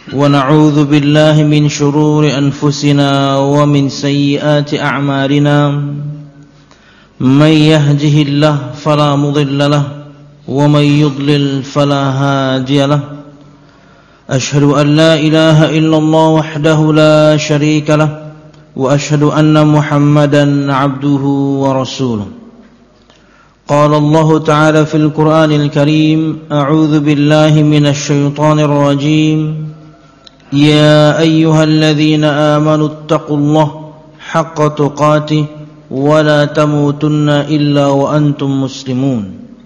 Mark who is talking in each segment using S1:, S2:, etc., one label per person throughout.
S1: ونعوذ بالله من شرور أنفسنا ومن سيئات أعمالنا من يهده الله فلا مضل له ومن يضلل فلا هادي له أشهد أن لا إله إلا الله وحده لا شريك له وأشهد أن محمدا عبده ورسوله قال الله تعالى في القرآن الكريم أعوذ بالله من الشيطان الرجيم يا أيها الذين آمنوا اتقوا الله حق تقاته ولا تموتن إلا وأنتم مسلمون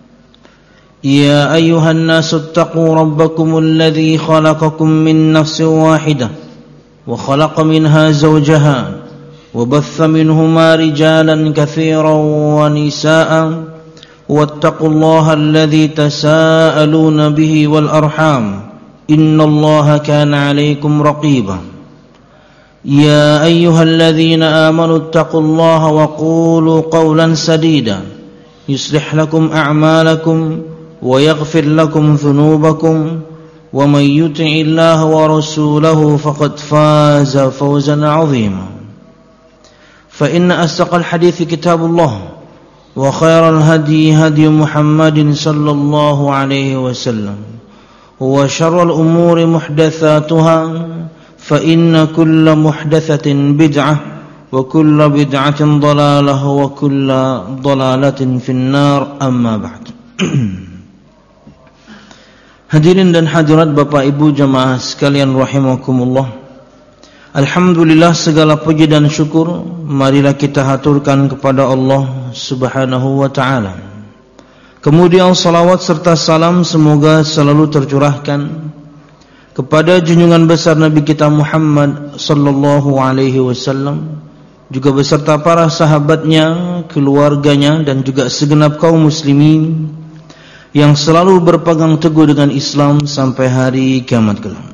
S1: يا أيها الناس اتقوا ربكم الذي خلقكم من نفس واحدة وخلق منها زوجها وبث منهما رجالا كثيرا ونساء واتقوا الله الذي تساءلون به والأرحام إن الله كان عليكم رقيبا يا أيها الذين آمنوا اتقوا الله وقولوا قولا سديدا يصلح لكم أعمالكم ويغفر لكم ذنوبكم ومن يطع الله ورسوله فقد فاز فوزا عظيما فإن أصدق الحديث كتاب الله وخير الهدي هدي محمد صلى الله عليه وسلم وشر الأمور محدثاتها فإن كل محدثة بدعة وكل بدعة ضلالة وكل ضلالة في النار أما بعد. Hadirin dan hadirat Bapak Ibu jamaah sekalian rahimakumullah. Alhamdulillah, segala puji dan syukur marilah kita haturkan kepada Allah Subhanahu wa taala. Kemudian salawat serta salam semoga selalu tercurahkan kepada junjungan besar Nabi kita Muhammad sallallahu alaihi wasallam, juga beserta para sahabatnya, keluarganya dan juga segenap kaum muslimin yang selalu berpegang teguh dengan Islam sampai hari kiamat kelak.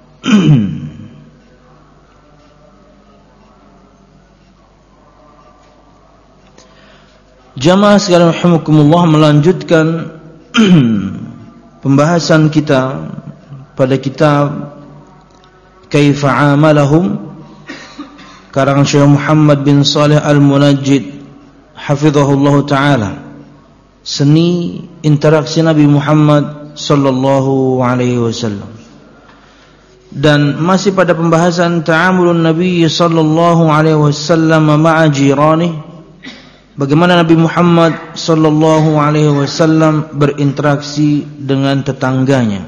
S1: Jamaah sekalian rahimakumullah, melanjutkan pembahasan kita pada kitab Kaifa Amalahum karangan Syekh Muhammad bin Shalih Al-Munajjid hafizahullah taala, seni interaksi Nabi Muhammad sallallahu alaihi wasallam. Dan masih pada pembahasan ta'amulun Nabi sallallahu alaihi wasallam ma'a jiranihi, bagaimana Nabi Muhammad sallallahu alaihi wasallam berinteraksi dengan tetangganya.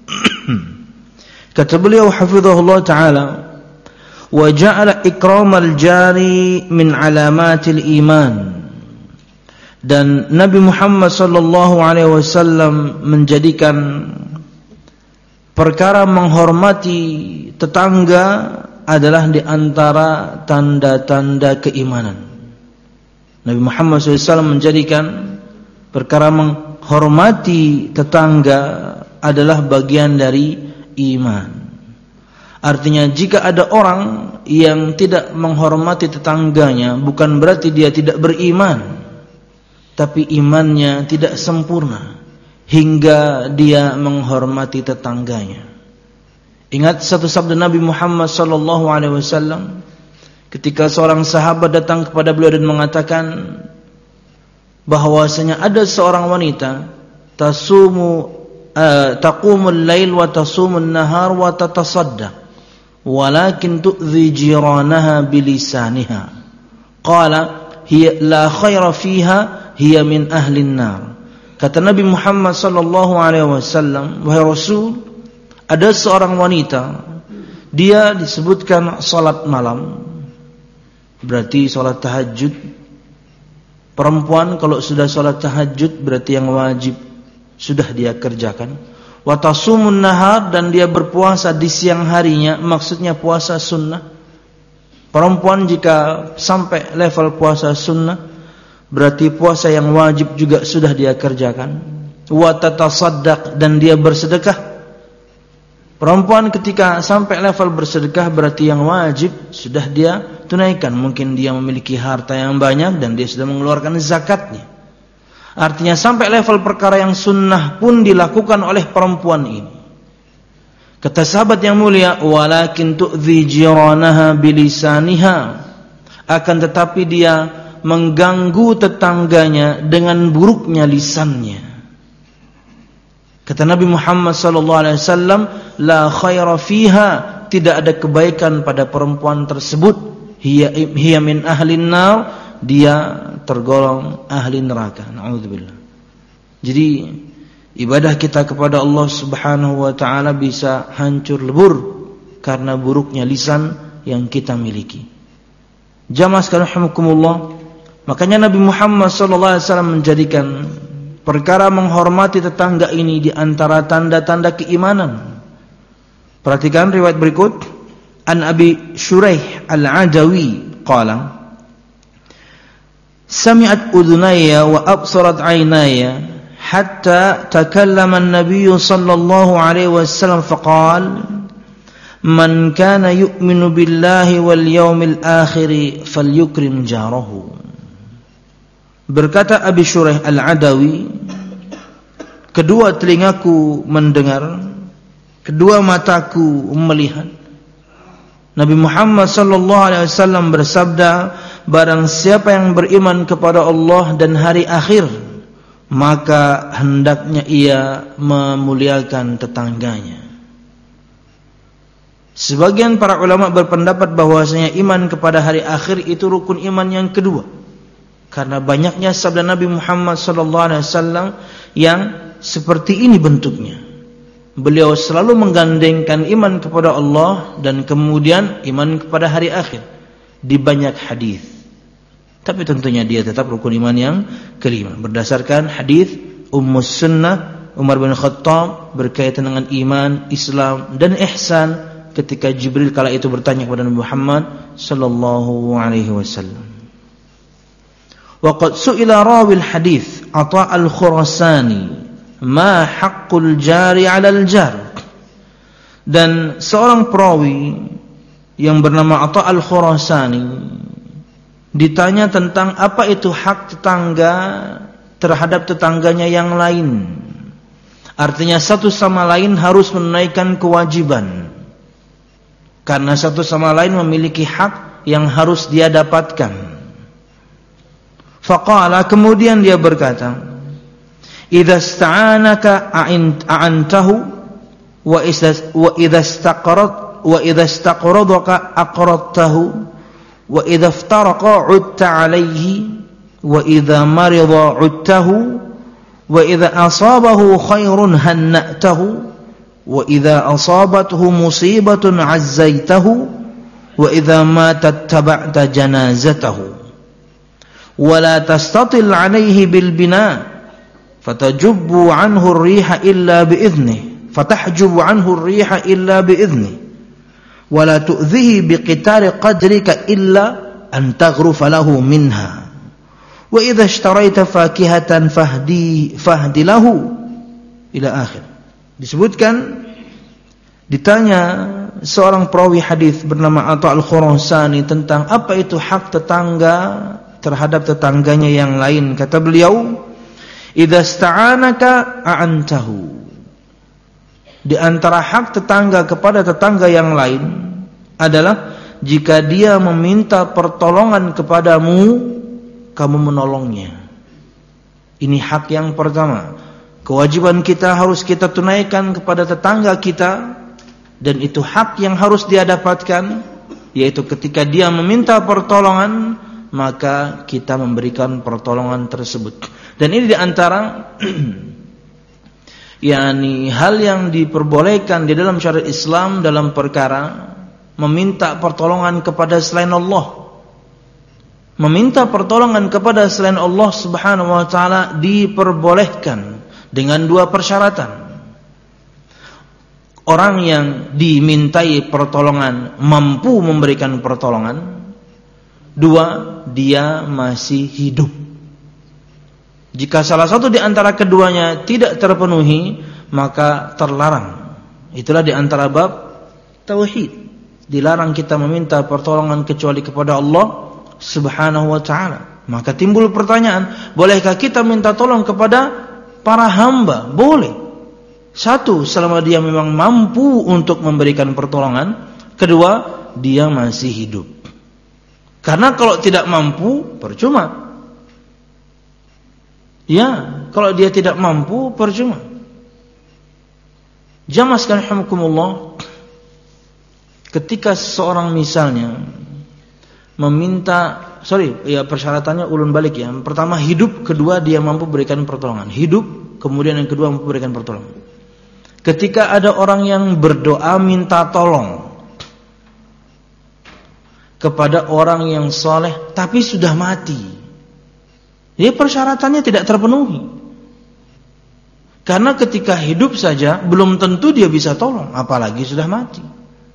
S1: Kata beliau hafizahullah taala, wa ja'ala ikramal jari min alamatil iman. Dan Nabi Muhammad sallallahu alaihi wasallam menjadikan perkara menghormati tetangga adalah di antara tanda-tanda keimanan. Nabi Muhammad SAW menjadikan perkara menghormati tetangga adalah bagian dari iman. Artinya jika ada orang yang tidak menghormati tetangganya, bukan berarti dia tidak beriman, tapi imannya tidak sempurna hingga dia menghormati tetangganya. Ingat satu sabda Nabi Muhammad SAW ketika seorang sahabat datang kepada beliau dan mengatakan bahwasanya ada seorang wanita taqumul lail wa tasumun nahar wa tatasaddaq walakin tu'dhi jiranaha bilisaniha qala hiya la khaira fiha hiya min ahlin nar. Kata Nabi Muhammad sallallahu alaihi wasallam, wahai Rasul, ada seorang wanita, dia disebutkan salat malam, berarti salat tahajud. Perempuan kalau sudah salat tahajud berarti yang wajib sudah dia kerjakan. Wa tasumun nahar, dan dia berpuasa di siang harinya, maksudnya puasa sunnah. Perempuan jika sampai level puasa sunnah berarti puasa yang wajib juga sudah dia kerjakan. Wa tatasaddaq, dan dia bersedekah. Perempuan ketika sampai level bersedekah berarti yang wajib sudah dia tunaikan. Mungkin dia memiliki harta yang banyak dan dia sudah mengeluarkan zakatnya. Artinya sampai level perkara yang sunnah pun dilakukan oleh perempuan ini. Kata sahabat yang mulia, walakin tu'dhi jiranaha bilisaniha, akan tetapi dia mengganggu tetangganya dengan buruknya lisannya. Kata Nabi Muhammad sallallahu alaihi wasallam, la khaira fiha, tidak ada kebaikan pada perempuan tersebut. Hiya min ahlin nar, dia tergolong ahli neraka. Na'udzubillah. Jadi ibadah kita kepada Allah Subhanahu wa taala bisa hancur lebur karena buruknya lisan yang kita miliki. Jamaah sekalian rahimakumullah, makanya Nabi Muhammad sallallahu alaihi wasallam menjadikan perkara menghormati tetangga ini di antara tanda-tanda keimanan. Perhatikan riwayat berikut. An Abi Shuraih Al-Adawi qala, sami'at udhunaya wa absarat aynaya hatta takallama an-nabiy sallallahu alaihi wasallam faqala, man kana yu'minu billahi wal yawmil akhir falyukrim jarahu. Berkata Abi Shuraih Al-Adawi, kedua telingaku mendengar, kedua mataku melihat, Nabi Muhammad sallallahu alaihi wasallam bersabda, barang siapa yang beriman kepada Allah dan hari akhir, maka hendaknya ia memuliakan tetangganya. Sebagian para ulama berpendapat bahwasanya iman kepada hari akhir itu rukun iman yang kedua, karena banyaknya sabda Nabi Muhammad sallallahu alaihi wasallam yang seperti ini bentuknya. Beliau selalu menggandengkan iman kepada Allah dan kemudian iman kepada hari akhir di banyak hadis. Tapi tentunya dia tetap rukun iman yang kelima berdasarkan hadis Ummus Sunnah Umar bin Khattab berkaitan dengan iman, Islam dan ihsan ketika Jibril kala itu bertanya kepada Nabi Muhammad sallallahu alaihi wasallam. Wa qad su'ila rawil hadis Atha al-Khurasani, ma haqqul jari 'alal jar. Dan seorang perawi yang bernama Atha al-Khurasani ditanya tentang apa itu hak tetangga terhadap tetangganya yang lain. Artinya satu sama lain harus menunaikan kewajiban, karena satu sama lain memiliki hak yang harus dia dapatkan. Faqala, kemudian dia berkata, idza sta'anaka a'antahu wa idza istaqradaka aqradtahu wa idza iftaraqa 'udta 'alayhi wa idza marida 'udtahu wa idza asabahu khairun hanna'tahu wa idza asabathu musibatun 'azzaitahu wa idza mata taba'ta janazatahu wa la tastatil 'alayhi bil bina' fatajubbu 'anhu ar-riha illa bi'idhnihi fatahjubu 'anhu ar-riha illa bi'idhnihi wa la tu'dhihi biqitari qadrika illa an taghrufa lahu minha wa idza ishtaraita fakihatan fahdi lahu ila akhir. Disebutkan ditanya seorang perawi hadis bernama Atha al-Khurasani tentang apa itu hak tetangga terhadap tetangganya yang lain. Kata beliau, idza sta'anaka a'antahu, di antara hak tetangga kepada tetangga yang lain adalah jika dia meminta pertolongan kepadamu, kamu menolongnya. Ini hak yang pertama. Kewajiban kita harus kita tunaikan kepada tetangga kita, dan itu hak yang harus dia dapatkan, yaitu ketika dia meminta pertolongan, maka kita memberikan pertolongan tersebut. Dan ini diantara yakni hal yang diperbolehkan di dalam syariat Islam dalam perkara meminta pertolongan kepada selain Allah. Meminta pertolongan kepada selain Allah Subhanahu wa taala diperbolehkan dengan dua persyaratan. Orang yang dimintai pertolongan mampu memberikan pertolongan. Dua, dia masih hidup. Jika salah satu di antara keduanya tidak terpenuhi, maka terlarang. Itulah di antara bab tauhid. Dilarang kita meminta pertolongan kecuali kepada Allah Subhanahu wa ta'ala. Maka timbul pertanyaan, bolehkah kita minta tolong kepada para hamba? Boleh. Satu, selama dia memang mampu untuk memberikan pertolongan. Kedua, dia masih hidup. Karena kalau tidak mampu, percuma. Ya, kalau dia tidak mampu, percuma. Jamaah sekalian rahimakumullah, ketika seseorang misalnya meminta, persyaratannya ulun balik ya. Pertama hidup, kedua dia mampu berikan pertolongan. Hidup, kemudian yang kedua mampu berikan pertolongan. Ketika ada orang yang berdoa minta tolong kepada orang yang soleh tapi sudah mati, dia persyaratannya tidak terpenuhi. Karena ketika hidup saja belum tentu dia bisa tolong, apalagi sudah mati.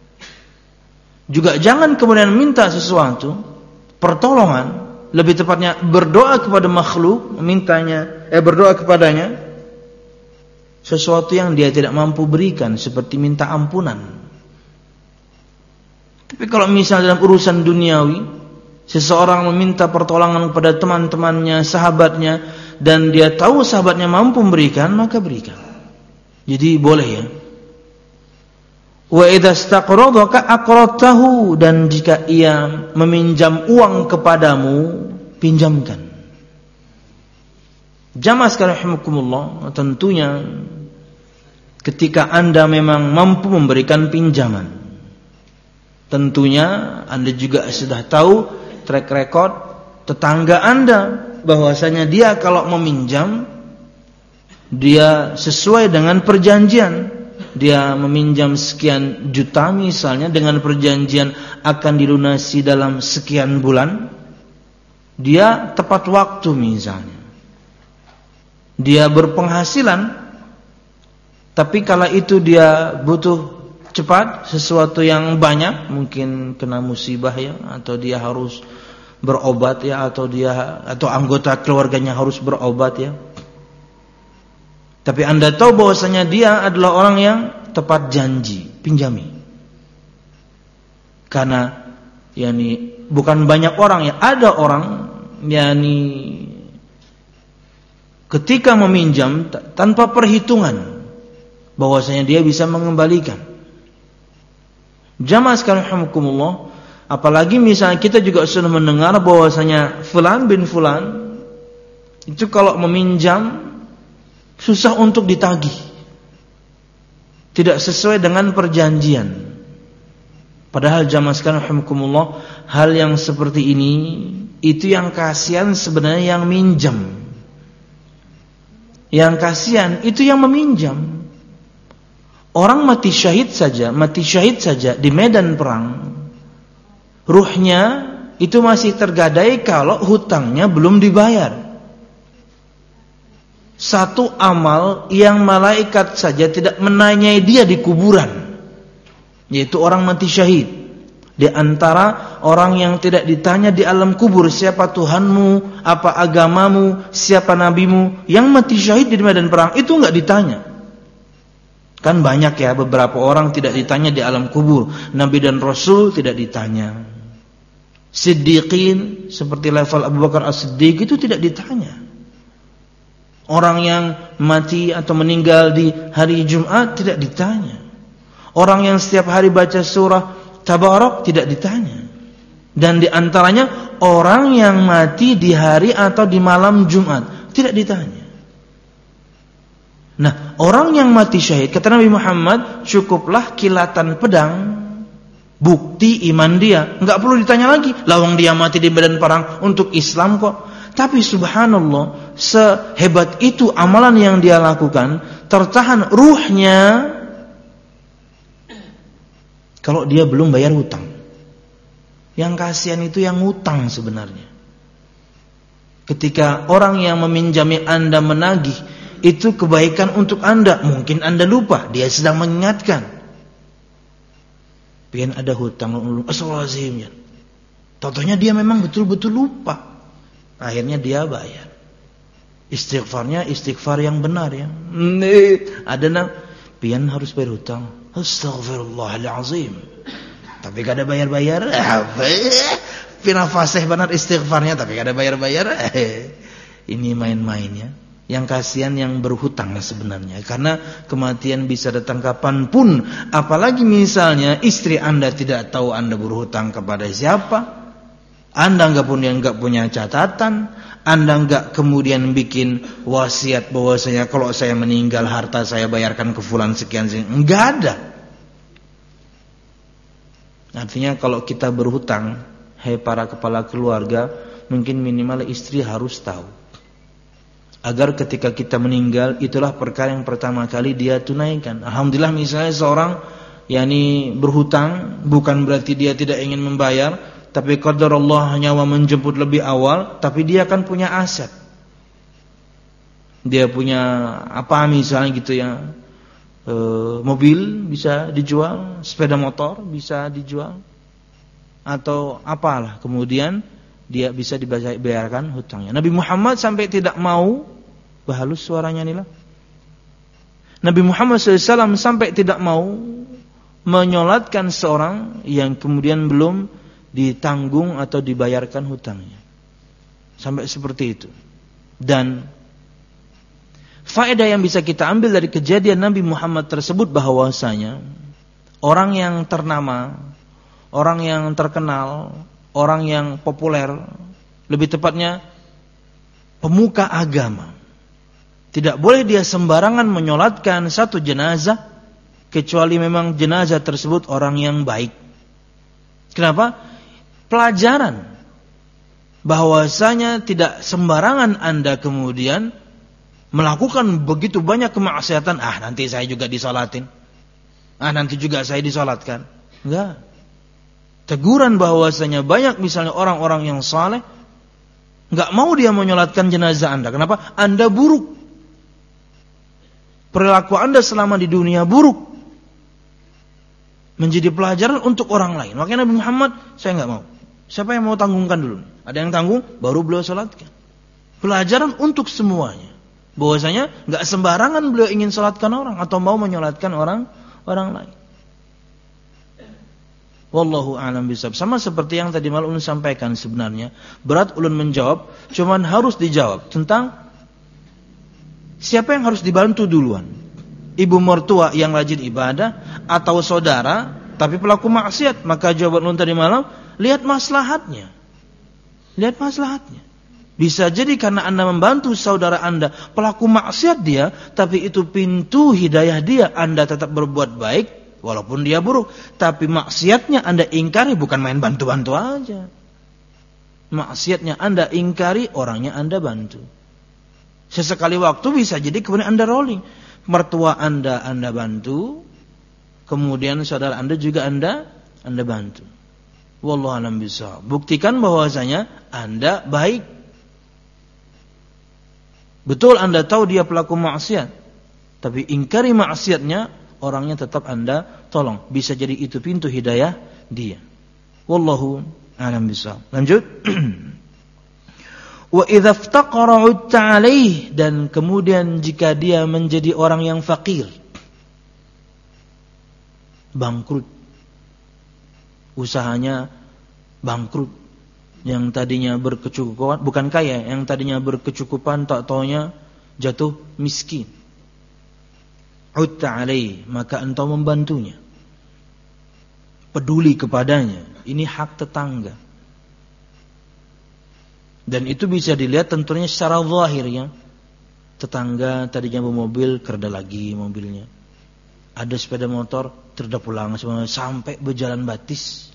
S1: Juga jangan kemudian minta sesuatu, pertolongan, lebih tepatnya berdoa kepada makhluk, berdoa kepadanya sesuatu yang dia tidak mampu berikan, seperti minta ampunan. Tapi kalau misalnya dalam urusan duniawi, seseorang meminta pertolongan kepada teman-temannya, sahabatnya, dan dia tahu sahabatnya mampu memberikan, maka berikan. Jadi boleh ya. Wa idza istaqradaka aqradtahu, dan jika ia meminjam uang kepadamu, pinjamkan. Jamaah sekalian rahimakumullah, tentunya ketika Anda memang mampu memberikan pinjaman, tentunya Anda juga sudah tahu track record tetangga Anda, bahwasanya dia kalau meminjam, dia sesuai dengan perjanjian. Dia meminjam sekian juta misalnya, dengan perjanjian akan dilunasi dalam sekian bulan. Dia tepat waktu misalnya. Dia berpenghasilan, tapi kala itu dia butuh cepat sesuatu yang banyak, mungkin kena musibah ya, atau dia harus berobat ya, atau anggota keluarganya harus berobat ya. Tapi Anda tahu bahwasanya dia adalah orang yang tepat janji, pinjami. Karena bukan banyak orang ya, ada orang ketika meminjam tanpa perhitungan bahwasanya dia bisa mengembalikan. Jamaah sekalian rahimakumullah, apalagi misalnya kita juga sudah mendengar bahwasanya fulan bin fulan itu kalau meminjam susah untuk ditagih, tidak sesuai dengan perjanjian. Padahal jamaah sekalian rahimakumullah, hal yang seperti ini itu yang kasihan sebenarnya yang minjam. Yang kasihan itu yang meminjam. Orang mati syahid saja di medan perang, ruhnya itu masih tergadai kalau hutangnya belum dibayar. Satu amal yang malaikat saja tidak menanyai dia di kuburan, yaitu orang mati syahid. Di antara orang yang tidak ditanya di alam kubur, siapa Tuhanmu, apa agamamu, siapa nabimu, yang mati syahid di medan perang itu enggak ditanya. Kan banyak ya beberapa orang tidak ditanya di alam kubur. Nabi dan Rasul tidak ditanya. Siddiqin seperti level Abu Bakar As-Siddiq itu tidak ditanya. Orang yang mati atau meninggal di hari Jumat tidak ditanya. Orang yang setiap hari baca surah Tabarak tidak ditanya. Dan di antaranya orang yang mati di hari atau di malam Jumat tidak ditanya. Nah, orang yang mati syahid, kata Nabi Muhammad, cukuplah kilatan pedang, bukti iman dia. Enggak perlu ditanya lagi, lawang dia mati di medan perang untuk Islam kok. Tapi subhanallah, sehebat itu amalan yang dia lakukan, tertahan ruhnya kalau dia belum bayar hutang. Yang kasihan itu yang hutang sebenarnya. Ketika orang yang meminjami Anda menagih, itu kebaikan untuk Anda. Mungkin Anda lupa, dia sedang mengingatkan. Pengen ada hutang, astagfirullahaladzim ya. Contohnya dia memang betul-betul lupa. Akhirnya dia bayar. Istighfarnya istighfar yang benar ya. Ada pian harus bayar hutang. Astagfirullahalazim. Tapi kada bayar-bayar. Pina fasih benar istighfarnya tapi kada bayar-bayar. Ini main-main ya. Yang kasihan yang berhutang sebenarnya, karena kematian bisa datang kapanpun. Apalagi misalnya istri Anda tidak tahu Anda berhutang kepada siapa, Anda nggak punya catatan, Anda nggak kemudian bikin wasiat bahwasanya kalau saya meninggal harta saya bayarkan ke fulan sekian, nggak ada. Artinya kalau kita berhutang, hai para kepala keluarga, mungkin minimal istri harus tahu, agar ketika kita meninggal itulah perkara yang pertama kali dia tunaikan. Alhamdulillah misalnya seorang berhutang, bukan berarti dia tidak ingin membayar, tapi qadarullah nyawa menjemput lebih awal, tapi dia kan punya aset. Dia punya apa misalnya gitu ya, mobil bisa dijual, sepeda motor bisa dijual, atau apalah, kemudian dia bisa dibayarkan hutangnya. Nabi Muhammad sampai tidak mau, bahalus suaranya inilah, Nabi Muhammad SAW sampai tidak mau menyolatkan seorang yang kemudian belum ditanggung atau dibayarkan hutangnya. Sampai seperti itu. Dan faedah yang bisa kita ambil dari kejadian Nabi Muhammad tersebut bahwasanya orang yang ternama, orang yang terkenal, orang yang populer, lebih tepatnya pemuka agama, tidak boleh dia sembarangan menyolatkan satu jenazah kecuali memang jenazah tersebut orang yang baik. Kenapa? Pelajaran bahwasanya tidak sembarangan Anda kemudian melakukan begitu banyak kemaksiatan, nanti saya juga disolatin, nanti juga saya disolatkan. Enggak. Teguran bahwasanya banyak misalnya orang-orang yang saleh enggak mau dia menyolatkan jenazah Anda. Kenapa? Anda buruk. Perilaku Anda selama di dunia buruk. Menjadi pelajaran untuk orang lain. Makanya Nabi Muhammad, saya enggak mau. Siapa yang mau tanggungkan dulu? Ada yang tanggung, baru beliau salatkan. Pelajaran untuk semuanya. Bahwasanya enggak sembarangan beliau ingin salatkan orang atau mau menyolatkan orang lain. Wallahu a'lam bishawab. Sama seperti yang tadi malam ulun sampaikan sebenarnya. Berat ulun menjawab, cuman harus dijawab tentang siapa yang harus dibantu duluan. Ibu mertua yang rajin ibadah atau saudara tapi pelaku maksiat? Maka jawaban ulun tadi malam, lihat maslahatnya. Lihat maslahatnya. Bisa jadi karena Anda membantu saudara Anda pelaku maksiat dia, tapi itu pintu hidayah dia, Anda tetap berbuat baik walaupun dia buruk, tapi maksiatnya Anda ingkari, bukan main bantu-bantu aja. Maksiatnya Anda ingkari, orangnya Anda bantu. Sesekali waktu bisa jadi kemudian Anda rolling. Mertua Anda bantu, kemudian saudara Anda juga Anda bantu. Wallahu a'lam bishawab. Buktikan bahwasanya Anda baik. Betul Anda tahu dia pelaku maksiat, tapi ingkari maksiatnya, orangnya tetap Anda tolong. Bisa jadi itu pintu hidayah dia. Wallahu a'lam bishawab. Lanjut. Wa idza iftaqara 'utta 'alaih, dan kemudian jika dia menjadi orang yang fakir, bangkrut, usahanya bangkrut, yang tadinya berkecukupan, bukan kaya, yang tadinya berkecukupan tak taunya jatuh miskin. 'Utta 'alaih, maka engkau membantunya, peduli kepadanya. Ini hak tetangga. Dan itu bisa dilihat tentunya secara zahir ya. Tetangga tadinya bermobil, kerda lagi mobilnya. Ada sepeda motor, kerda pulang sampai berjalan batis.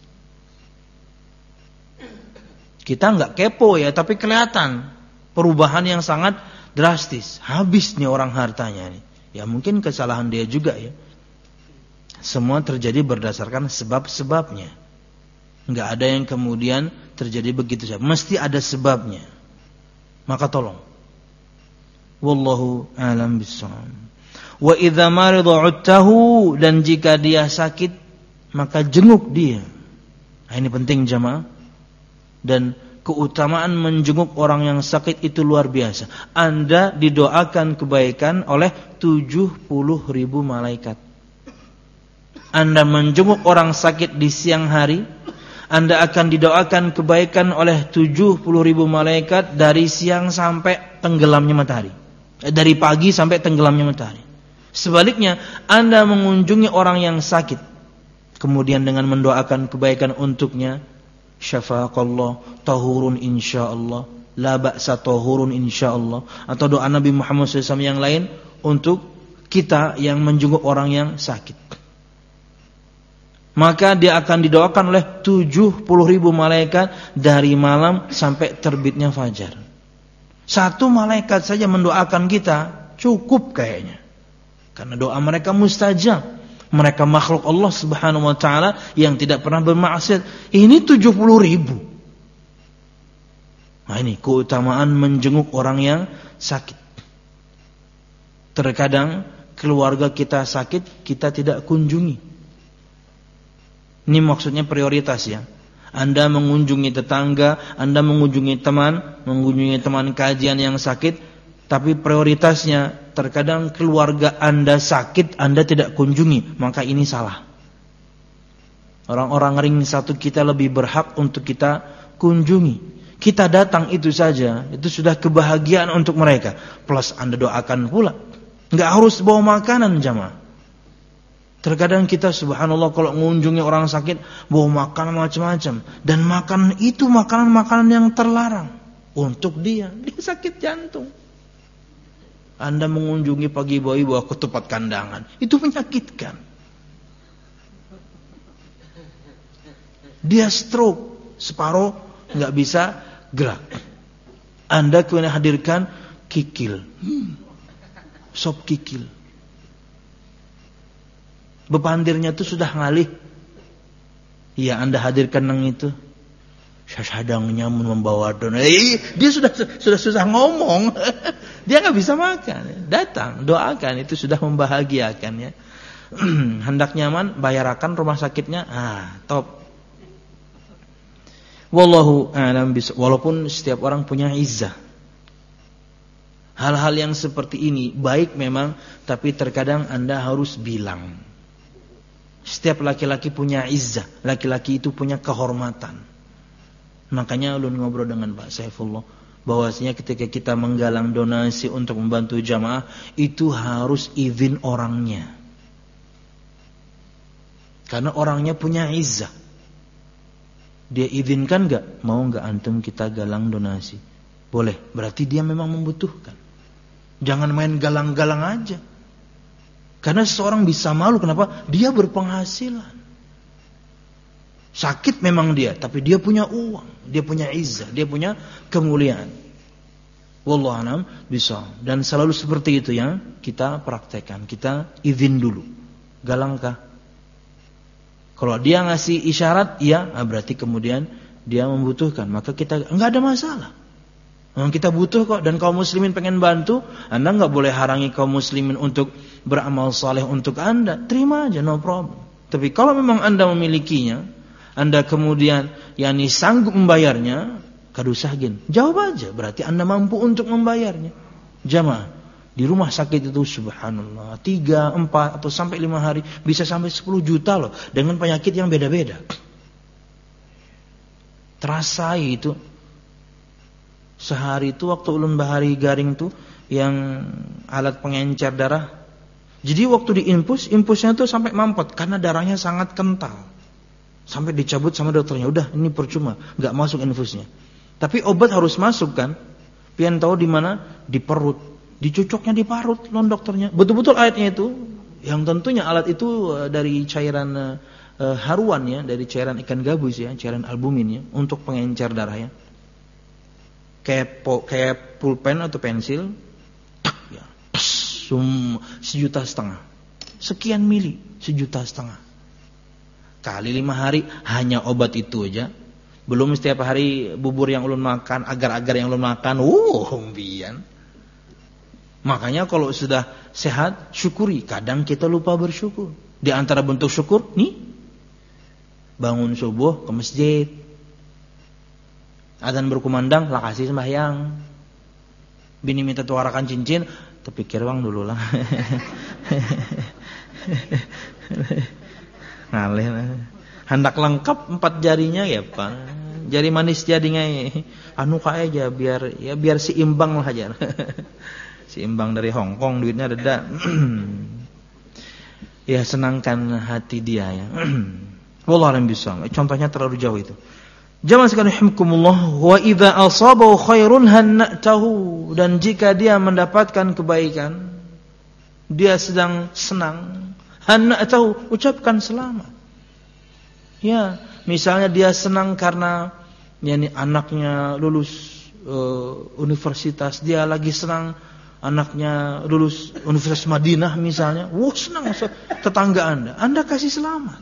S1: Kita enggak kepo ya, tapi kelihatan perubahan yang sangat drastis. Habis nih orang hartanya nih. Ya mungkin kesalahan dia juga ya. Semua terjadi berdasarkan sebab-sebabnya. Enggak ada yang kemudian terjadi begitu saja. Mesti ada sebabnya. Maka tolong. Wallahu a'lam bishawab. Wa idza marida 'uttahu, dan jika dia sakit maka jenguk dia. Nah, ini penting jamaah. Dan keutamaan menjenguk orang yang sakit itu luar biasa. Anda didoakan kebaikan oleh 70.000 malaikat. Anda menjenguk orang sakit di siang hari, Anda akan didoakan kebaikan oleh 70.000 malaikat dari siang sampai tenggelamnya matahari. Dari pagi sampai tenggelamnya matahari. Sebaliknya, Anda mengunjungi orang yang sakit, kemudian dengan mendoakan kebaikan untuknya, syafaqallah, tahurun insyaallah, la ba'sa tahurun insyaallah, atau doa Nabi Muhammad SAW yang lain untuk kita yang menjenguk orang yang sakit. Maka dia akan didoakan oleh 70.000 malaikat dari malam sampai terbitnya fajar. Satu malaikat saja mendoakan kita cukup kayaknya. Karena doa mereka mustajab. Mereka makhluk Allah Subhanahu wa taala yang tidak pernah bermaksiat. Ini 70.000. Nah, ini keutamaan menjenguk orang yang sakit. Terkadang keluarga kita sakit, kita tidak kunjungi. Ini maksudnya prioritas ya. Anda mengunjungi tetangga, Anda mengunjungi teman kajian yang sakit, tapi prioritasnya terkadang keluarga Anda sakit, Anda tidak kunjungi, maka ini salah. Orang-orang ring satu kita lebih berhak untuk kita kunjungi. Kita datang itu saja, itu sudah kebahagiaan untuk mereka. Plus Anda doakan pula. Enggak harus bawa makanan jamaah. Terkadang kita subhanallah kalau mengunjungi orang sakit bawa makanan macam-macam, dan makanan itu makanan-makanan yang terlarang untuk dia sakit jantung. Anda mengunjungi pagi bawa ketupat kandangan, itu menyakitkan. Dia stroke, separuh nggak bisa gerak. Anda kemudian hadirkan kikil, sop kikil. Bepandirnya itu sudah ngalih. Iya, Anda hadirkan yang itu. Sadangnya membawa donat. Dia sudah susah ngomong. Dia nggak bisa makan. Datang, doakan, itu sudah membahagiakan ya. Hendak nyaman, bayarakan rumah sakitnya. Top. Wallahu a'lam bishawab. Walaupun setiap orang punya izzah. Hal-hal yang seperti ini baik memang, tapi terkadang Anda harus bilang. Setiap laki-laki punya izzah, laki-laki itu punya kehormatan. Makanya ulun ngobrol dengan Pak Saifullah, bahwasanya ketika kita menggalang donasi untuk membantu jamaah, itu harus izin orangnya. Karena orangnya punya izzah. Dia izinkan enggak? Mau enggak antum kita galang donasi? Boleh, berarti dia memang membutuhkan. Jangan main galang-galang aja. Karena seseorang bisa malu, kenapa? Dia berpenghasilan. Sakit memang dia, tapi dia punya uang, dia punya izzah, dia punya kemuliaan. Wallahu a'lam bishawab. Dan selalu seperti itu yang kita praktekkan. Kita izin dulu. Galangkah? Kalau dia ngasih isyarat, ya, berarti kemudian dia membutuhkan. Maka kita enggak ada masalah. Kita butuh kok, dan kaum muslimin pengen bantu, Anda enggak boleh harangi kaum muslimin untuk beramal saleh untuk Anda. Terima aja, no problem. Tapi kalau memang Anda memilikinya, Anda kemudian sanggup membayarnya, kadusahgin. Jawab aja, berarti Anda mampu untuk membayarnya. Jamaah, di rumah sakit itu subhanallah 3, 4 atau sampai 5 hari, bisa sampai 10 juta loh, dengan penyakit yang beda-beda. Terasai itu. Sehari itu waktu ulun bahari garing tuh yang alat pengencer darah. Jadi waktu infusnya tuh sampai mampet karena darahnya sangat kental. Sampai dicabut sama dokternya, udah ini percuma, enggak masuk infusnya. Tapi obat harus masuk kan? Pian tahu di mana? Di perut. Dicucoknya di parut non dokternya. Betul-betul alatnya itu, yang tentunya alat itu dari cairan haruan ya, dari cairan ikan gabus ya, cairan albumin ya, untuk pengencer darah ya. Kayak pulpen atau pensil, ya, 1,5 juta. Sekian mili, 1,5 juta. Kali 5 hari hanya obat itu aja. Belum setiap hari bubur yang ulun makan, agar-agar yang ulun makan. Humbian. Makanya kalau sudah sehat, syukuri. Kadang kita lupa bersyukur. Di antara bentuk syukur, nih, bangun subuh ke masjid. Adzan berkumandang, lah kasih sembahyang. Bini minta tuarakan cincin, terpikir bang dulu lah. Ngalih lah. Hendak lengkap 4 jarinya ya pak. Jari manis jadi ngai. Anu kaya aja biar seimbang lah aja. Si Imbang dari Hong Kong duitnya ada. Ya, senangkan hati dia ya. Wallahu a'lam bishawab. Contohnya terlalu jauh itu. Jamaah sekalian rahimakumullah, wa idza asabahu khairun hannatahu, dan jika dia mendapatkan kebaikan, dia sedang senang, hannatahu, ucapkan selamat. Ya, misalnya dia senang karena anaknya lulus universitas, dia lagi senang anaknya lulus Universitas Madinah misalnya. Senang tetangga Anda kasih selamat.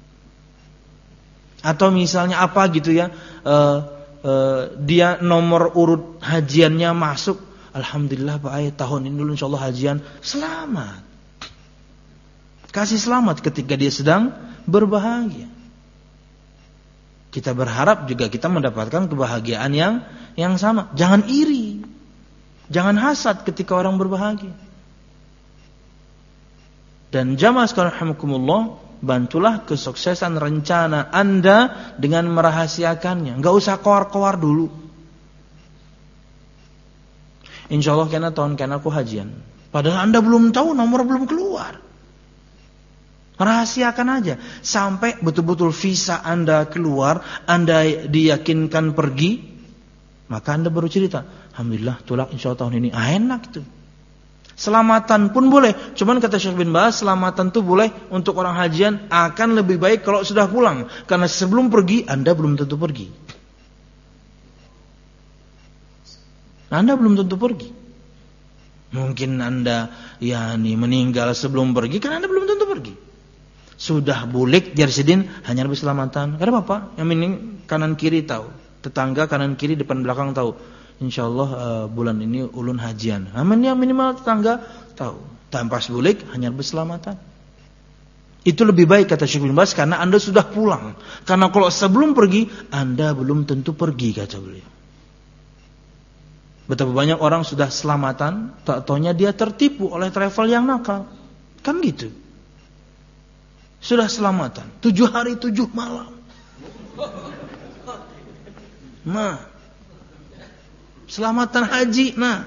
S1: Atau misalnya apa gitu ya, dia nomor urut hajiannya masuk, alhamdulillah Pak Ayah tahun ini dulu insyaallah hajian, selamat. Kasih selamat ketika dia sedang berbahagia. Kita berharap juga kita mendapatkan kebahagiaan yang sama. Jangan iri. Jangan hasad ketika orang berbahagia. Dan jamaah sekalian rahimakumullah, bantulah kesuksesan rencana Anda dengan merahasiakannya. Enggak usah koar-koar dulu. Insyaallah tahun kena aku hajian. Padahal Anda belum tahu, nomor belum keluar. Rahasiakan aja sampai betul-betul visa Anda keluar, Anda diyakinkan pergi, maka Anda baru cerita, alhamdulillah tulak insyaallah tahun ini. Enak itu. Selamatan pun boleh. Cuman kata Syekh bin Baz, selamatan itu boleh untuk orang hajian, akan lebih baik kalau sudah pulang. Karena sebelum pergi, Anda belum tentu pergi. Anda belum tentu pergi. Mungkin Anda meninggal sebelum pergi, kan Anda belum tentu pergi. Sudah bulik jarsidin, hanya lebih selamatan. Ada apa? Yang penting kanan kiri tahu. Tetangga kanan kiri depan belakang tahu. Insyaallah bulan ini ulun hajian. Yang minimal tetangga tahu. Tanpa bulik hanya lebih selamatan. Itu lebih baik kata Syekh bin Baz, karena Anda sudah pulang. Karena kalau sebelum pergi, Anda belum tentu pergi kata beliau. Betapa banyak orang sudah selamatan, tak taunya dia tertipu oleh travel yang nakal. Kan gitu. Sudah selamatan 7 hari 7 malam. Nah, selamatan haji. Nah,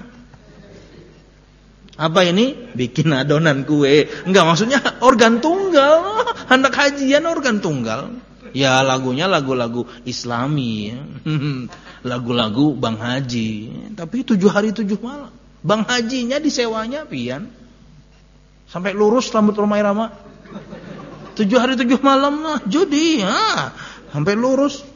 S1: apa ini? Bikin adonan kue. Enggak, maksudnya organ tunggal. Anak hajian organ tunggal. Ya lagunya lagu-lagu Islami, lagu-lagu Bang Haji. Tapi 7 hari 7 malam. Bang Hajinya disewanya pian sampai lurus rambut Romai Rama. 7 hari 7 malam lah judi, sampai lurus.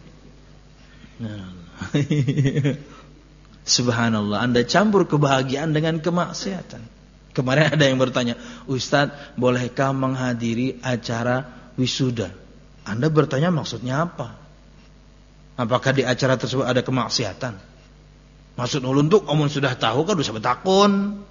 S1: Subhanallah, Anda campur kebahagiaan dengan kemaksiatan. Kemarin ada yang bertanya, Ustaz, bolehkah menghadiri acara wisuda? Anda bertanya maksudnya apa? Apakah di acara tersebut ada kemaksiatan? Maksud ulun tuh, omun sudah tahu kan usah betakun.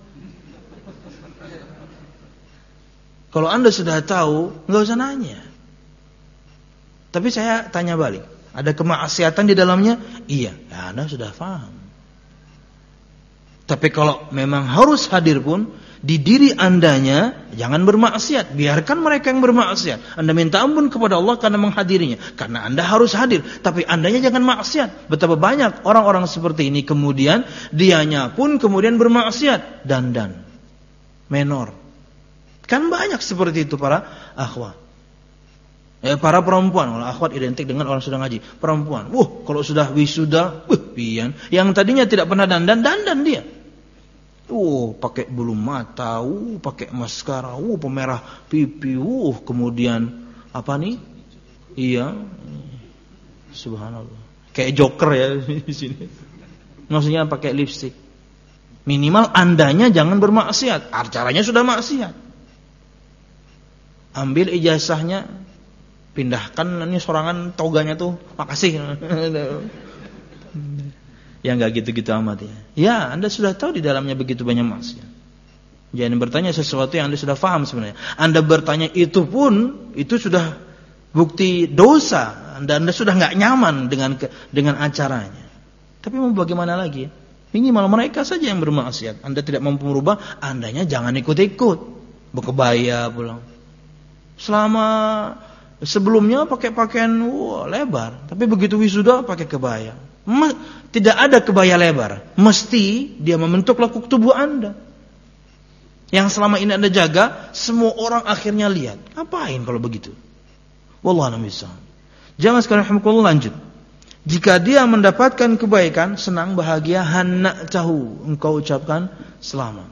S1: Kalau Anda sudah tahu, enggak usah nanya. Tapi saya tanya balik, ada kemaksiatan di dalamnya? Iya, ya Anda sudah paham. Tapi kalau memang harus hadir pun, di diri Andanya jangan bermaksiat. Biarkan mereka yang bermaksiat. Anda minta ampun kepada Allah karena menghadirinya. Karena Anda harus hadir. Tapi Andanya jangan maksiat. Betapa banyak orang-orang seperti ini kemudian, dianya pun kemudian bermaksiat. Dandan. Menor. Kan banyak seperti itu para akhwat. Para perempuan. Kalau akhwat identik dengan orang sudah ngaji. Perempuan. Kalau sudah wisuda, pian. Yang tadinya tidak pernah dandan dia. Pakai bulu mata, pakai maskara, pemerah pipi, kemudian apa nih? Iya. Subhanallah. Kayak Joker ya di sini. Maksudnya pakai lipstik. Minimal Andanya jangan bermaksiat. Acaranya sudah maksiat. Ambil ijazahnya, pindahkan ini sorangan toganya tuh, makasih. Ya enggak gitu-gitu amat ya. Ya, Anda sudah tahu di dalamnya begitu banyak maksiat. Jangan bertanya sesuatu yang Anda sudah paham sebenarnya. Anda bertanya itu pun itu sudah bukti dosa. Anda sudah enggak nyaman dengan acaranya. Tapi mau bagaimana lagi? Minimal mereka saja yang bermaksiat. Anda tidak mampu merubah, Andanya jangan ikut-ikut. Berkebaya pulang. Selama sebelumnya pakai pakaian lebar, tapi begitu wisuda pakai kebaya. Tidak ada kebaya lebar. Mesti dia membentuk lekuk tubuh Anda. Yang selama ini Anda jaga, semua orang akhirnya lihat. Ngapain kalau begitu? Wallahu a'lam bishawab. Jamaah sekalian rahimakumullah, lanjut. Jika dia mendapatkan kebaikan, senang, bahagia, hanna'tahu, engkau ucapkan selamat.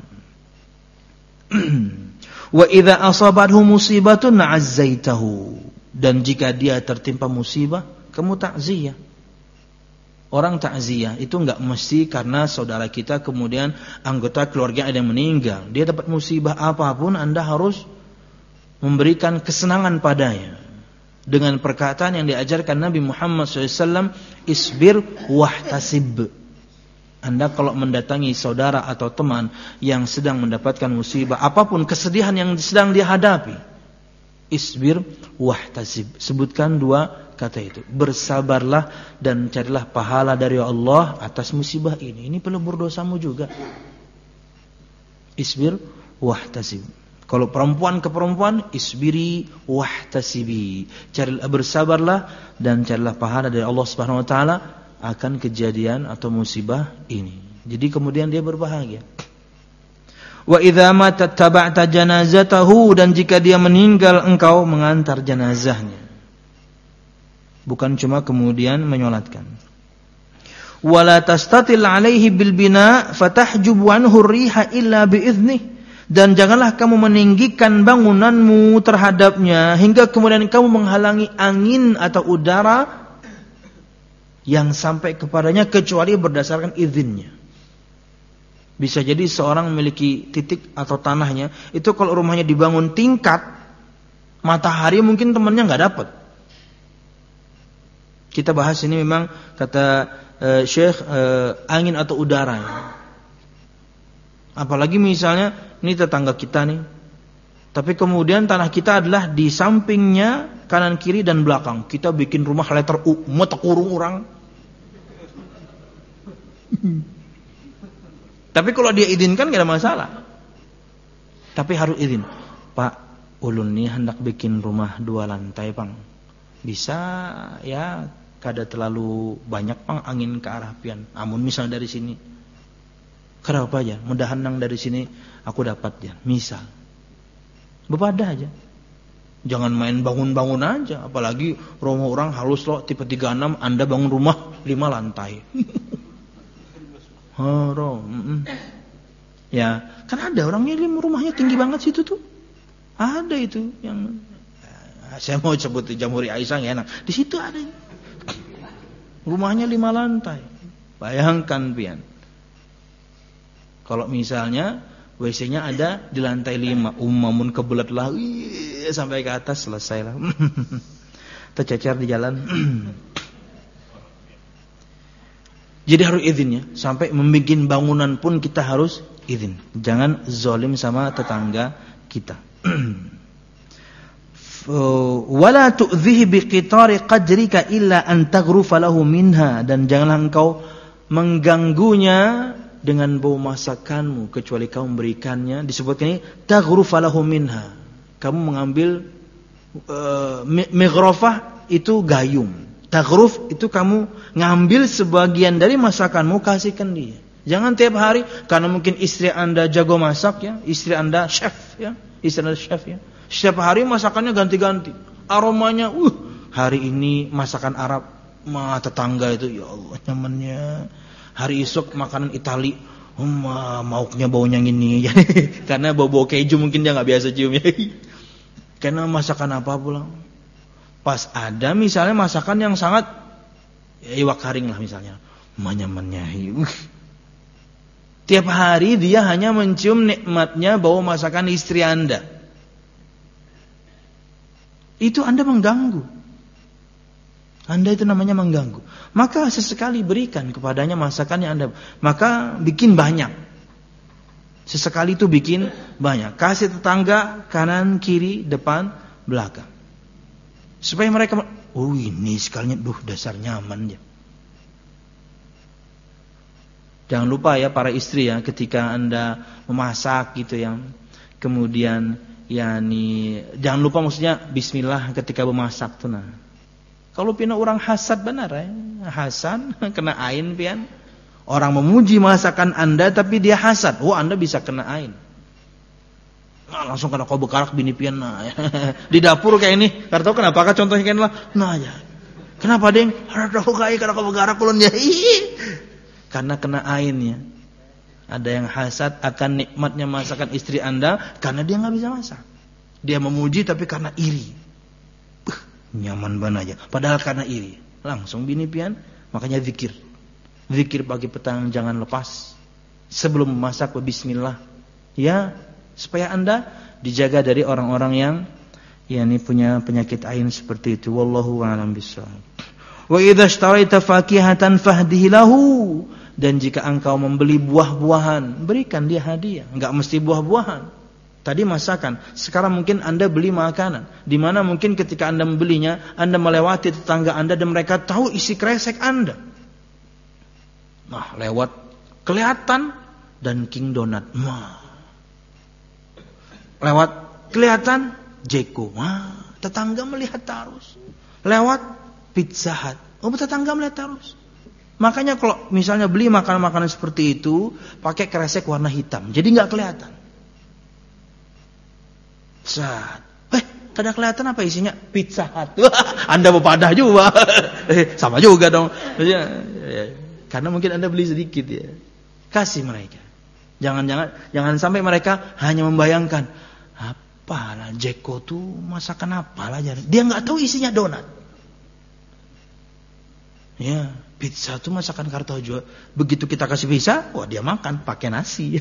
S1: Wa idza asabathu musibatun na'azzaitahu. Dan jika dia tertimpa musibah, kamu takziah. Orang takziah itu enggak mesti karena saudara kita kemudian anggota keluarga ada yang meninggal. Dia dapat musibah apapun, Anda harus memberikan kesenangan padanya. Dengan perkataan yang diajarkan Nabi Muhammad SAW, isbir wahtasib. Anda kalau mendatangi saudara atau teman yang sedang mendapatkan musibah, apapun kesedihan yang sedang dia hadapi, isbir wahtasib. Sebutkan dua kata itu. Bersabarlah dan carilah pahala dari Allah atas musibah ini. Ini pelebur dosamu juga. Isbir wahtasib. Kalau perempuan ke perempuan, isbiri wahtasibi. Carilah, bersabarlah dan carilah pahala dari Allah Subhanahu wa taala akan kejadian atau musibah ini. Jadi kemudian dia berbahagia. Wa idza mata taba'ta janazatahu, dan jika dia meninggal engkau mengantar jenazahnya. Bukan cuma kemudian menyolatkan. Wala tastatil alaihi bil bina fatahjubu anhu riha illa biiznih. Dan janganlah kamu meninggikan bangunanmu terhadapnya hingga kemudian kamu menghalangi angin atau udara yang sampai kepadanya kecuali berdasarkan izinnya. Bisa jadi seorang memiliki titik atau tanahnya, itu kalau rumahnya dibangun tingkat, matahari mungkin temannya nggak dapat. Kita bahas ini memang kata Syekh angin atau udara. Apalagi misalnya ini tetangga kita nih, tapi kemudian tanah kita adalah di sampingnya kanan kiri dan belakang. Kita bikin rumah letter U, mata kurung orang. Tapi kalau dia izinkan gak ada masalah. Tapi harus izin. Pak, ulun nih hendak bikin rumah 2 lantai, Pang. Bisa ya, kada terlalu banyak Pang angin ke arah pian. Amun misal dari sini, kada apa aja, mudahan nang dari sini aku dapat ya. Misal, bepada aja. Jangan main bangun-bangun aja. Apalagi rumah orang halus loh, tipe 36, Anda bangun rumah 5 lantai. Ya, kan ada orangnya rumahnya tinggi banget situ tuh. Ada itu yang saya mau sebut Jamhuri Aisyah nggak enak. Di situ ada rumahnya 5 lantai. Bayangkan pian. Kalau misalnya WC-nya ada di lantai 5, umamun kebelet lah sampai ke atas, selesai lah. Tercecer di jalan. Jadi harus izinnya. Sampai membuat bangunan pun kita harus izin. Jangan zalim sama tetangga kita. Wala tu'dhihi biqitari qadrika illa an taghrufa lahu minha, dan janganlah engkau mengganggunya dengan bau masakanmu kecuali kamu memberikannya. Disebutkan ini taghrufa lahu minha. Kamu mengambil mighrafah itu gayung. Taghruf itu kamu ngambil sebagian dari masakanmu kasihkan dia. Jangan tiap hari, karena mungkin istri Anda jago masak ya, istri Anda chef ya, istri Anda chef ya. Setiap hari masakannya ganti-ganti. Aromanya, hari ini masakan Arab, tetangga itu ya Allah nyamannya. Hari esok makanan Itali, mauknya baunya gini. Karena bau-bau keju mungkin dia enggak biasa ciumnya. Karena masakan apa pula? Pas ada misalnya masakan yang sangat iwak kering lah misalnya, nyamannya. Tiap hari dia hanya mencium nikmatnya bau masakan istri Anda. Itu Anda mengganggu. Anda itu namanya mengganggu. Maka sesekali berikan kepadanya masakan yang Anda. Maka bikin banyak. Sesekali itu bikin banyak. Kasih tetangga kanan, kiri, depan, belakang. Supaya mereka, ini sekalinya, dasar nyaman ya. Jangan lupa ya para istri ya, ketika Anda memasak gitu ya, kemudian jangan lupa maksudnya bismillah ketika memasak tuh nah. Kalau pian orang hasad benar ya. Hasan kena ain pian. Orang memuji masakan Anda tapi dia hasad. Oh, Anda bisa kena ain. Nah, langsung kena kau bekarak bini pian nah. Di dapur kayak ini. Karena tahu kenapa? Contohnya kayak lah. Nah ya. Kenapa deng? Ada tahu kayak kena kau bekarak ulun ya. Karena kena ainnya. Ada yang hasad akan nikmatnya masakan istri Anda karena dia nggak bisa masak. Dia memuji tapi karena iri. Nyaman banget aja. Padahal karena iri. Langsung bini pian. Makanya zikir. Zikir pagi petang jangan lepas. Sebelum memasak bismillah. Ya, supaya Anda dijaga dari orang-orang yang ini punya penyakit ain seperti itu. Wallahu a'lam bishawab. Wa idza ishtaraita fakihatan fahdihi lahu. Dan jika engkau membeli buah-buahan, berikan dia hadiah. Enggak mesti buah-buahan. Tadi masakan, sekarang mungkin Anda beli makanan. Di mana mungkin ketika Anda membelinya, Anda melewati tetangga Anda dan mereka tahu isi kresek Anda. Nah, lewat kelihatan dan King Donat. Nah. Lewat kelihatan Jeko. Nah, tetangga melihat terus. Lewat Pizza Hut. Oh, tetangga melihat terus. Makanya kalau misalnya beli makanan-makanan seperti itu, pakai kresek warna hitam. Jadi nggak kelihatan. Saat, kada kelihatan apa isinya? Pizza Hut. Anda berpadah juga. Sama juga dong. Karena mungkin Anda beli sedikit ya. Kasih mereka. Jangan sampai mereka hanya membayangkan, apalah Jeko tuh masakan apalah. Dia nggak tahu isinya donat. Ya, pizza tuh masakan Kartojo. Begitu kita kasih pizza, wah dia makan pakai nasi.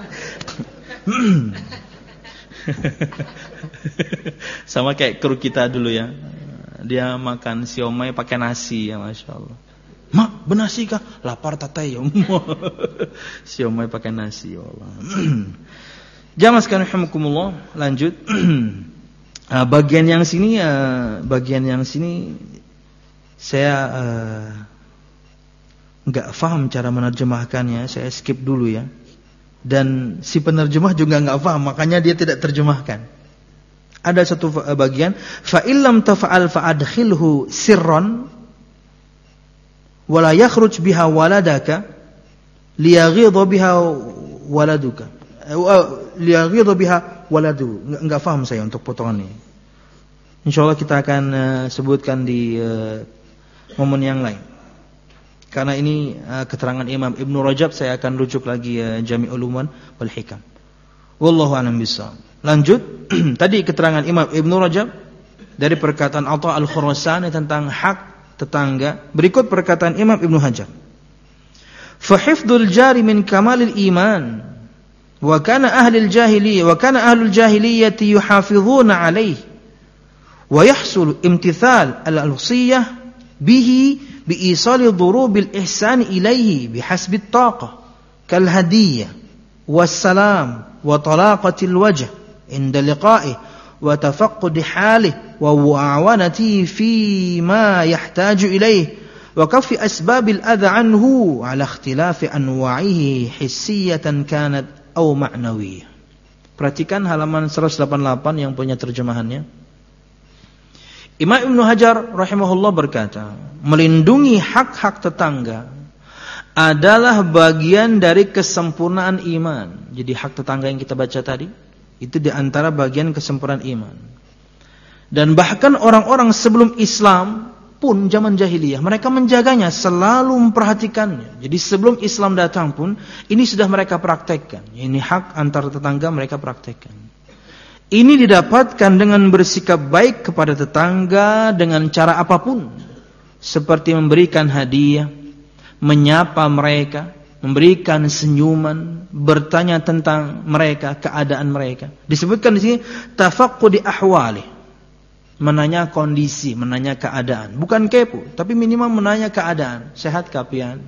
S1: Sama kayak kru kita dulu ya. Dia makan siomay pakai nasi ya, Masya Allah. Mak, benasi kah? Lapar tatai ya. Siomay pakai nasi ya Allah. Jamaah sekalian rahimakumullah, lanjut. Bagian yang sini saya enggak paham cara menerjemahkannya, saya skip dulu ya. Dan si penerjemah juga enggak paham, makanya dia tidak terjemahkan. Ada satu bagian, fa illam tafa'al fa'adkhilhu sirran wala yakhruj biha waladaka liyaghidha biha waladuka. Liyaghidha biha waladu. Enggak paham saya untuk potongan ini. Insyaallah kita akan sebutkan di momen yang lain. Karena ini keterangan Imam Ibnu Rajab, saya akan rujuk lagi Jami'ul Ulum wal Hikam. Wallahu a'lam bishawab. Lanjut, tadi keterangan Imam Ibnu Rajab dari perkataan Atha al-Khurasani tentang hak tetangga. Berikut perkataan Imam Ibnu Hajar. Fa hifdzul jari min kamalil iman wa kana ahlul jahiliyyati yuhafizuna alaihi wa yahsul imtithal al-alsiyah bihi biisali dhurubil ihsan ilaihi bihasbi at-taqah kal hadiyah wassalam wa talaqatil wajh inda liqa'ih wa tafaqqudi halih wa mu'awanati fi ma yahtaju ilaihi wa kaffi asbabil adha anhu ala ikhtilafi anwa'ihi hissiyatan kanat aw ma'nawiyah. Perhatikan halaman 188 yang punya terjemahannya. Imam Ibnu Hajar rahimahullah berkata, melindungi hak-hak tetangga adalah bagian dari kesempurnaan iman. Jadi hak tetangga yang kita baca tadi, itu di antara bagian kesempurnaan iman. Dan bahkan orang-orang sebelum Islam pun zaman jahiliyah, mereka menjaganya, selalu memperhatikannya. Jadi sebelum Islam datang pun, ini sudah mereka praktekkan. Ini hak antar tetangga mereka praktekkan. Ini didapatkan dengan bersikap baik kepada tetangga dengan cara apapun. Seperti memberikan hadiah, menyapa mereka, memberikan senyuman, bertanya tentang mereka, keadaan mereka. Disebutkan di sini tafaqqudi ahwali, menanya kondisi, menanya keadaan. Bukan kepo, tapi minimal menanya keadaan. Sehat kah pian?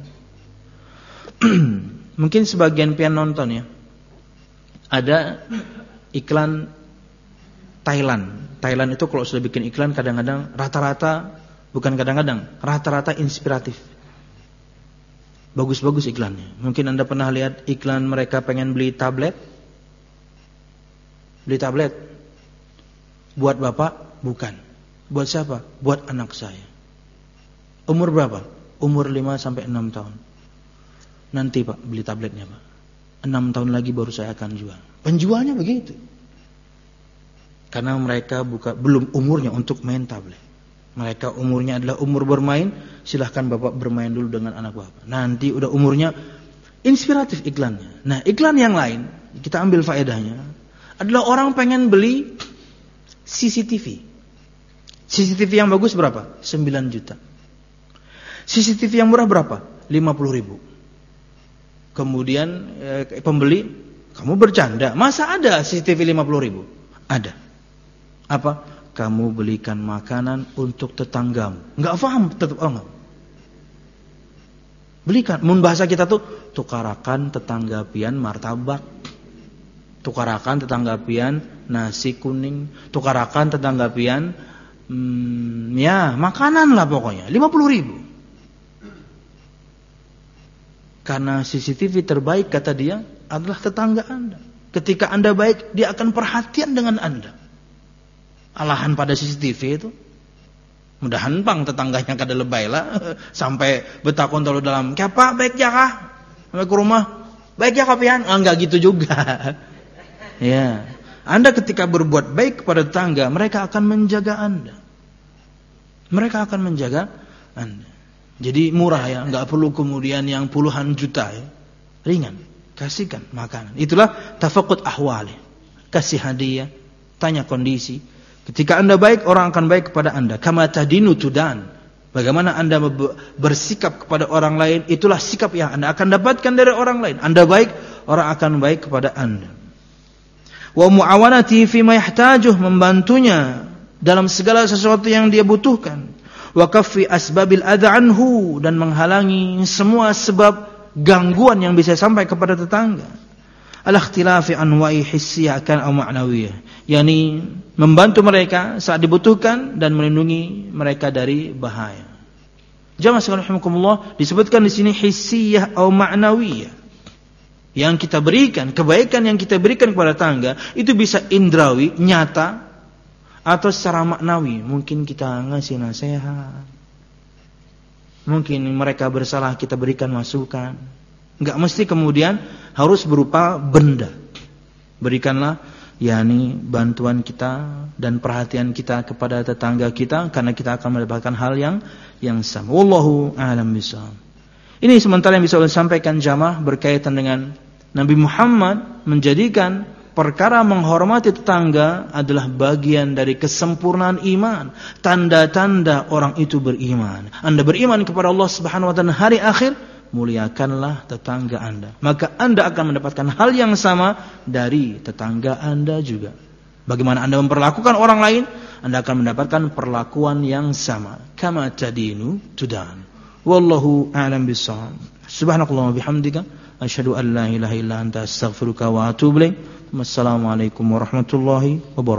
S1: Mungkin sebagian pian nonton ya. Ada iklan Thailand itu kalau sudah bikin iklan kadang-kadang rata-rata, bukan kadang-kadang, rata-rata inspiratif. Bagus-bagus iklannya. Mungkin Anda pernah lihat iklan mereka pengen beli tablet. Beli tablet. Buat bapak? Bukan. Buat siapa? Buat anak saya. Umur berapa? Umur 5 sampai 6 tahun. Nanti Pak beli tabletnya Pak. 6 tahun lagi baru saya akan jual. Penjualnya begitu. Karena mereka belum umurnya untuk main tablet. Mereka umurnya adalah umur bermain. Silahkan Bapak bermain dulu dengan anak Bapak. Nanti udah umurnya inspiratif iklannya. Nah iklan yang lain, kita ambil faedahnya, adalah orang pengen beli CCTV. CCTV yang bagus berapa? 9 juta. CCTV yang murah berapa? 50.000. Kemudian pembeli, kamu bercanda, masa ada CCTV 50.000? Ada. Apa? Kamu belikan makanan untuk tetanggamu. Enggak paham tetap orang. Belikan. Mun bahasa kita tuh tukarakan tetangga pian martabak. Tukarakan tetangga pian nasi kuning. Tukarakan tetangga pian ya makanan lah pokoknya. 50.000. Karena CCTV terbaik kata dia adalah tetangga Anda. Ketika Anda baik, dia akan perhatian dengan Anda. Alahan pada CCTV itu, mudahan pang tetangganya kada lebay lah, sampai betakon terlalu dalam, "Kapa baik ya kah? Sampai ke rumah, baik ya kapian?" Enggak gitu juga. Ya, Anda ketika berbuat baik kepada tetangga, mereka akan menjaga Anda. Mereka akan menjaga Anda. Jadi murah ya, enggak perlu kemudian yang puluhan juta ya. Ringan, kasihkan makanan. Itulah tafaqud ahwali. Kasih hadiah, tanya kondisi. Ketika Anda baik, orang akan baik kepada Anda. Kama tadinu tudan. Bagaimana Anda bersikap kepada orang lain, itulah sikap yang Anda akan dapatkan dari orang lain. Anda baik, orang akan baik kepada Anda. Wa muawanati fi ma yahtajuh, membantunya dalam segala sesuatu yang dia butuhkan. Wa kaffi asbabil adza anhu, dan menghalangi semua sebab gangguan yang bisa sampai kepada tetangga. Al-ikhtilafi anwa'i hissiyah kan atau ma'nawiyah, yakni membantu mereka saat dibutuhkan dan melindungi mereka dari bahaya. Jamaah sekalian rahimakumullah, disebutkan di sini hissiyah atau ma'nawiyah. Yang kita berikan, kebaikan yang kita berikan kepada tetangga itu bisa indrawi, nyata, atau secara maknawi. Mungkin kita ngasih nasihat, mungkin mereka bersalah, kita berikan masukan. Enggak mesti kemudian harus berupa benda. Berikanlah yakni bantuan kita dan perhatian kita kepada tetangga kita, karena kita akan mendapatkan hal yang sama. Wallahu a'lam bishawab. Ini sementara yang bisa saya sampaikan jamaah berkaitan dengan Nabi Muhammad menjadikan perkara menghormati tetangga adalah bagian dari kesempurnaan iman. Tanda-tanda orang itu beriman. Anda beriman kepada Allah Subhanahu wa taala hari akhir, muliakanlah tetangga Anda. Maka Anda akan mendapatkan hal yang sama dari tetangga Anda juga. Bagaimana Anda memperlakukan orang lain, Anda akan mendapatkan perlakuan yang sama. Kama tadinu tudan. Wallahu a'lam bishawab. Subhanakallahumma bihamdika asyhadu an la ilaha illa anta astaghfiruka wa atubu ilaik. Wassalamualaikum warahmatullahi wabarakatuh.